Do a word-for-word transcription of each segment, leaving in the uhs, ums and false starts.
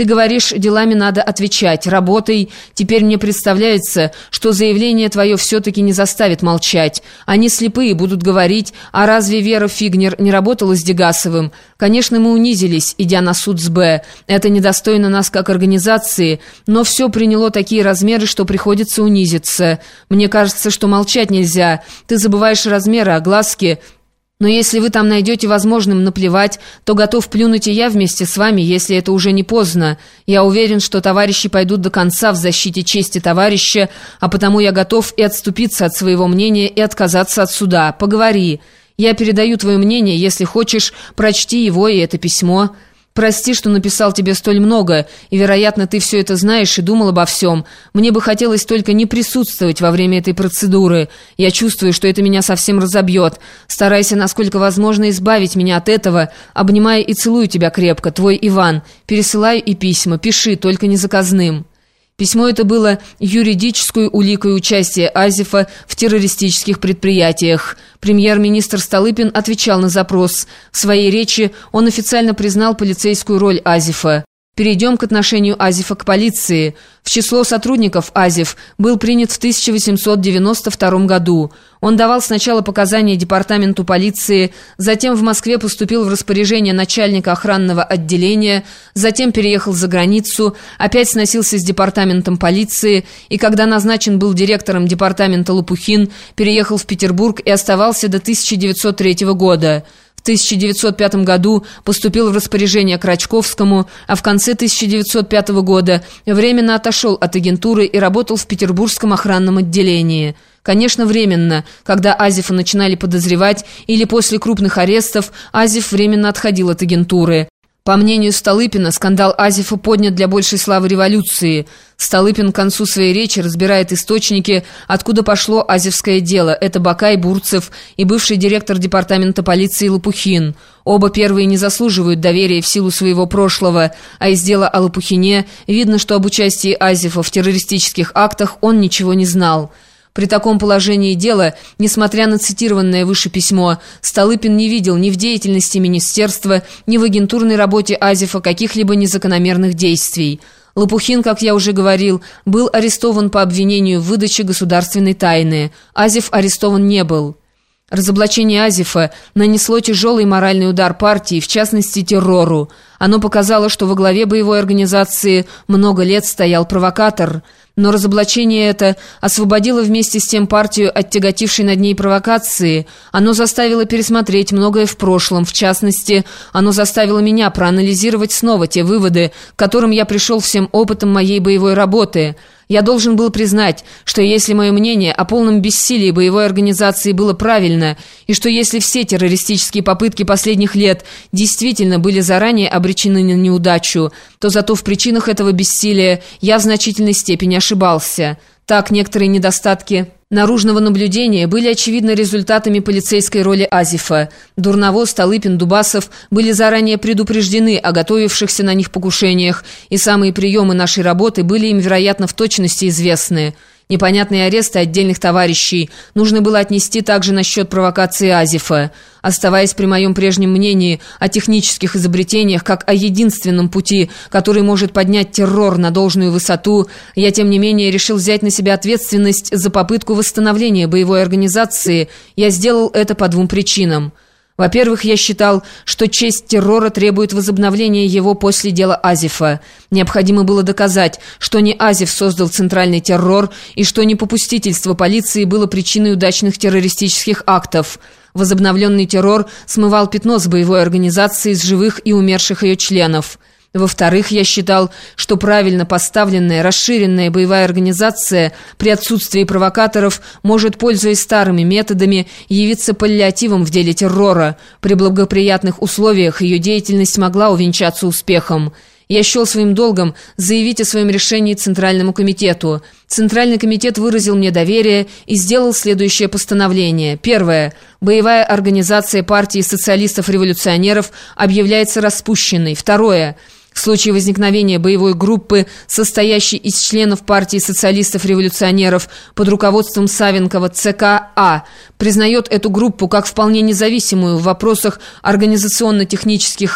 Ты говоришь, делами надо отвечать, работай. Теперь мне представляется, что заявление твое все-таки не заставит молчать. Они слепые, будут говорить, а разве Вера Фигнер не работала с Дегасовым? Конечно, мы унизились, идя на суд с Б. Это недостойно нас как организации, но все приняло такие размеры, что приходится унизиться. Мне кажется, что молчать нельзя. Ты забываешь размеры, огласки. Но если вы там найдете возможным наплевать, то готов плюнуть и я вместе с вами, если это уже не поздно. Я уверен, что товарищи пойдут до конца в защите чести товарища, а потому я готов и отступиться от своего мнения, и отказаться от суда. Поговори. Я передаю твое мнение, если хочешь, прочти его и это письмо». «Прости, что написал тебе столь много, и, вероятно, ты все это знаешь и думал обо всем. Мне бы хотелось только не присутствовать во время этой процедуры. Я чувствую, что это меня совсем разобьет. Старайся, насколько возможно, избавить меня от этого. Обнимаю и целую тебя крепко, твой Иван. Пересылаю и письма. Пиши, только не заказным». Письмо это было юридической уликой участия Азефа в террористических предприятиях. Премьер-министр Столыпин отвечал на запрос. В своей речи он официально признал полицейскую роль Азефа. Перейдем к отношению Азефа к полиции. В число сотрудников Азеф был принят в тысяча восемьсот девяносто втором году. Он давал сначала показания департаменту полиции, затем в Москве поступил в распоряжение начальника охранного отделения, затем переехал за границу, опять сносился с департаментом полиции и, когда назначен был директором департамента Лопухин, переехал в Петербург и оставался до тысяча девятьсот третьего года. В тысяча девятьсот пятом году поступил в распоряжение к Рачковскому, а в конце тысяча девятьсот пятого года временно отошел от агентуры и работал в Петербургском охранном отделении. Конечно, временно, когда Азефа начинали подозревать или после крупных арестов, Азеф временно отходил от агентуры. По мнению Столыпина, скандал Азефа поднят для большей славы революции. Столыпин к концу своей речи разбирает источники, откуда пошло азефское дело. Это Бакай, Бурцев и бывший директор департамента полиции Лопухин. Оба первые не заслуживают доверия в силу своего прошлого, а из дела о Лопухине видно, что об участии Азефа в террористических актах он ничего не знал. При таком положении дела, несмотря на цитированное выше письмо, Столыпин не видел ни в деятельности министерства, ни в агентурной работе Азефа каких-либо незакономерных действий. Лопухин, как я уже говорил, был арестован по обвинению в выдаче государственной тайны. Азеф арестован не был. Разоблачение Азефа нанесло тяжелый моральный удар партии, в частности террору. Оно показало, что во главе боевой организации много лет стоял провокатор. Но разоблачение это освободило вместе с тем партию от тяготившей над ней провокации. Оно заставило пересмотреть многое в прошлом. В частности, оно заставило меня проанализировать снова те выводы, к которым я пришел всем опытом моей боевой работы. Я должен был признать, что если мое мнение о полном бессилии боевой организации было правильно, и что если все террористические попытки последних лет действительно были заранее обречены на неудачу, то зато в причинах этого бессилия я в значительной степени ошибался. Так, некоторые недостатки наружного наблюдения были очевидно результатами полицейской роли Азефа. Дурново, Столыпин, Дубасов были заранее предупреждены о готовившихся на них покушениях, и самые приемы нашей работы были им, вероятно, в точности известны. Непонятные аресты отдельных товарищей нужно было отнести также на счет провокации Азефа. Оставаясь при моем прежнем мнении о технических изобретениях как о единственном пути, который может поднять террор на должную высоту, я, тем не менее, решил взять на себя ответственность за попытку восстановления боевой организации. Я сделал это по двум причинам. Во-первых, я считал, что честь террора требует возобновления его после дела Азефа. Необходимо было доказать, что не Азеф создал центральный террор и что не попустительство полиции было причиной удачных террористических актов. Возобновленный террор смывал пятно с боевой организации, с живых и умерших ее членов. Во-вторых, я считал, что правильно поставленная, расширенная боевая организация при отсутствии провокаторов может, пользуясь старыми методами, явиться паллиативом в деле террора. При благоприятных условиях ее деятельность могла увенчаться успехом. Я счел своим долгом заявить о своем решении Центральному комитету. Центральный комитет выразил мне доверие и сделал следующее постановление. Первое. Боевая организация партии социалистов-революционеров объявляется распущенной. Второе. В случае возникновения боевой группы, состоящей из членов партии социалистов-революционеров под руководством Савенкова, ЦК А признает эту группу как вполне независимую в вопросах организационно-технических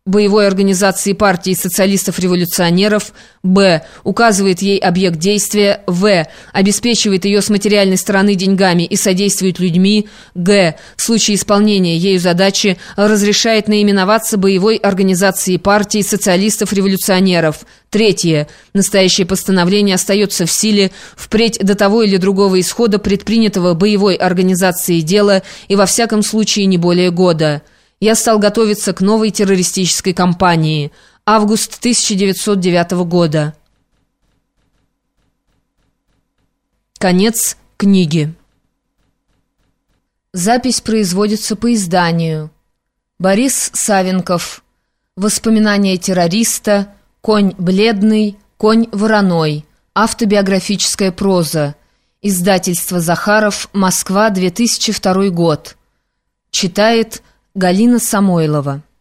боевой организации партии социалистов-революционеров, б. указывает ей объект действия, в. обеспечивает ее с материальной стороны деньгами и содействует людьми, г. в случае исполнения ею задачи разрешает наименоваться боевой организацией партии социалистов-революционеров. Третье. Настоящее постановление остается в силе впредь до того или другого исхода предпринятого боевой организацией дела и во всяком случае не более года. Я стал готовиться к новой террористической кампании. Август тысяча девятьсот девятого года. Конец книги. Запись производится по изданию. Борис Савенков. Воспоминания террориста. Конь бледный, конь вороной. Автобиографическая проза. Издательство «Захаров», Москва, две тысячи второй год. Читает Галина Самойлова.